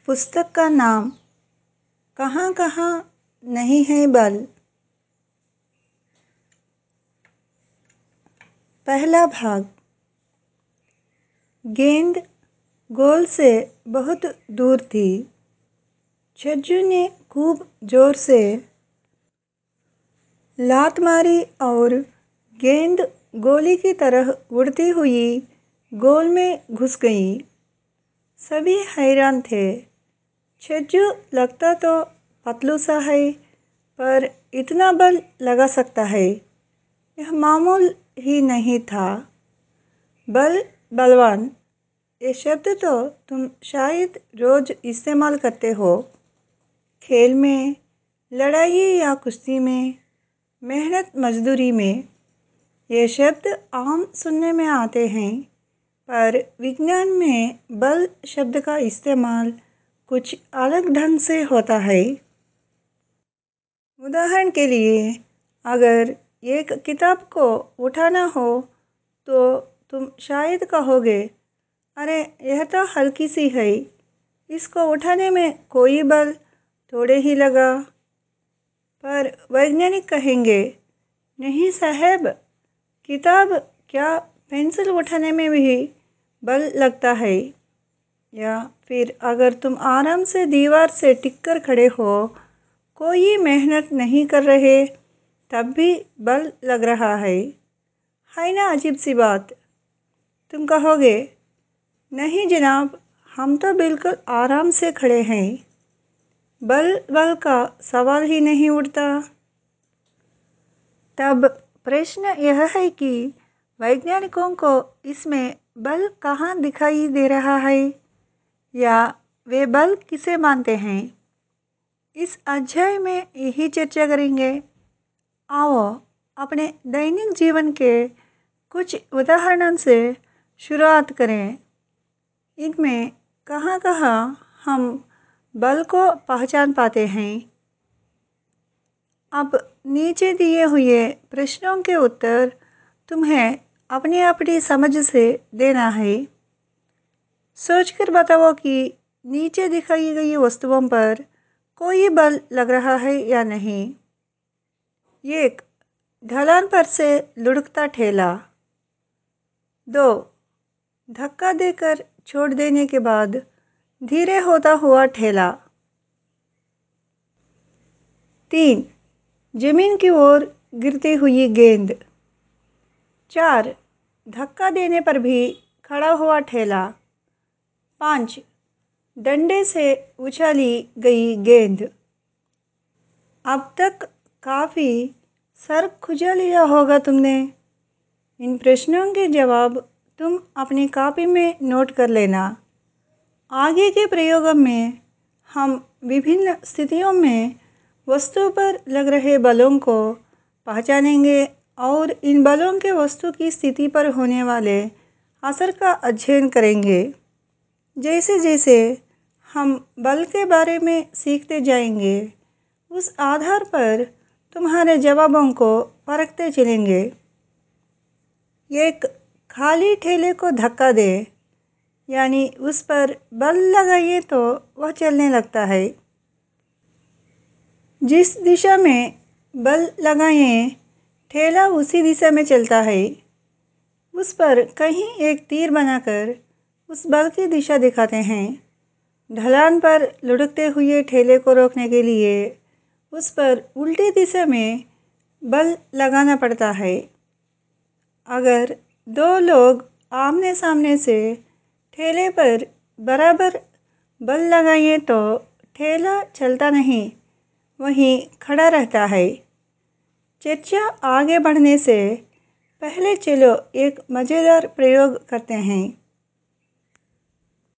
पुस्तक का नाम कहाँ कहाँ नहीं है बल। पहला भाग। गेंद गोल से बहुत दूर थी। छज्जू ने खूब जोर से लात मारी और गेंद गोली की तरह उड़ती हुई गोल में घुस गई। सभी हैरान थे। छज्जू लगता तो पतलू सा है, पर इतना बल लगा सकता है, यह मामूल ही नहीं था। बल, बलवान, ये शब्द तो तुम शायद रोज इस्तेमाल करते हो। खेल में, लड़ाई या कुश्ती में, मेहनत मजदूरी में ये शब्द आम सुनने में आते हैं, पर विज्ञान में बल शब्द का इस्तेमाल कुछ अलग ढंग से होता है। उदाहरण के लिए, अगर एक किताब को उठाना हो तो तुम शायद कहोगे, अरे यह तो हल्की सी है, इसको उठाने में कोई बल थोड़े ही लगा। पर वैज्ञानिक कहेंगे, नहीं साहब, किताब क्या पेंसिल उठाने में भी बल लगता है। या फिर अगर तुम आराम से दीवार से टिक कर खड़े हो, कोई मेहनत नहीं कर रहे, तब भी बल लग रहा है ना अजीब सी बात। तुम कहोगे, नहीं जनाब, हम तो बिल्कुल आराम से खड़े हैं, बल का सवाल ही नहीं उठता। तब प्रश्न यह है कि वैज्ञानिकों को इसमें बल कहाँ दिखाई दे रहा है, या वे बल किसे मानते हैं। इस अध्याय में यही चर्चा करेंगे। आओ अपने दैनिक जीवन के कुछ उदाहरणों से शुरुआत करें। इनमें कहाँ कहाँ हम बल को पहचान पाते हैं। अब नीचे दिए हुए प्रश्नों के उत्तर तुम्हें अपनी अपनी समझ से देना है। सोचकर बताओ कि नीचे दिखाई गई वस्तुओं पर कोई बल लग रहा है या नहीं। 1. ढलान पर से लुढ़कता ठेला। 2. धक्का देकर छोड़ देने के बाद धीरे होता हुआ ठेला। 3. जमीन की ओर गिरती हुई गेंद। 4. धक्का देने पर भी खड़ा हुआ ठेला। 5. डंडे से उछाली गई गेंद। अब तक काफ़ी सर खुजा लिया होगा तुमने। इन प्रश्नों के जवाब तुम अपनी कॉपी में नोट कर लेना। आगे के प्रयोगों में हम विभिन्न स्थितियों में वस्तु पर लग रहे बलों को पहचानेंगे और इन बलों के वस्तु की स्थिति पर होने वाले असर का अध्ययन करेंगे। जैसे जैसे हम बल के बारे में सीखते जाएंगे, उस आधार पर तुम्हारे जवाबों को परखते चलेंगे। एक खाली ठेले को धक्का दे, यानी उस पर बल लगाइए तो वह चलने लगता है। जिस दिशा में बल लगाएं, ठेला उसी दिशा में चलता है। उस पर कहीं एक तीर बनाकर उस बल की दिशा दिखाते हैं। ढलान पर लुढ़कते हुए ठेले को रोकने के लिए उस पर उल्टी दिशा में बल लगाना पड़ता है। अगर दो लोग आमने सामने से ठेले पर बराबर बल लगाएं तो ठेला चलता नहीं, वहीं खड़ा रहता है। चर्चा आगे बढ़ने से पहले चलो एक मज़ेदार प्रयोग करते हैं।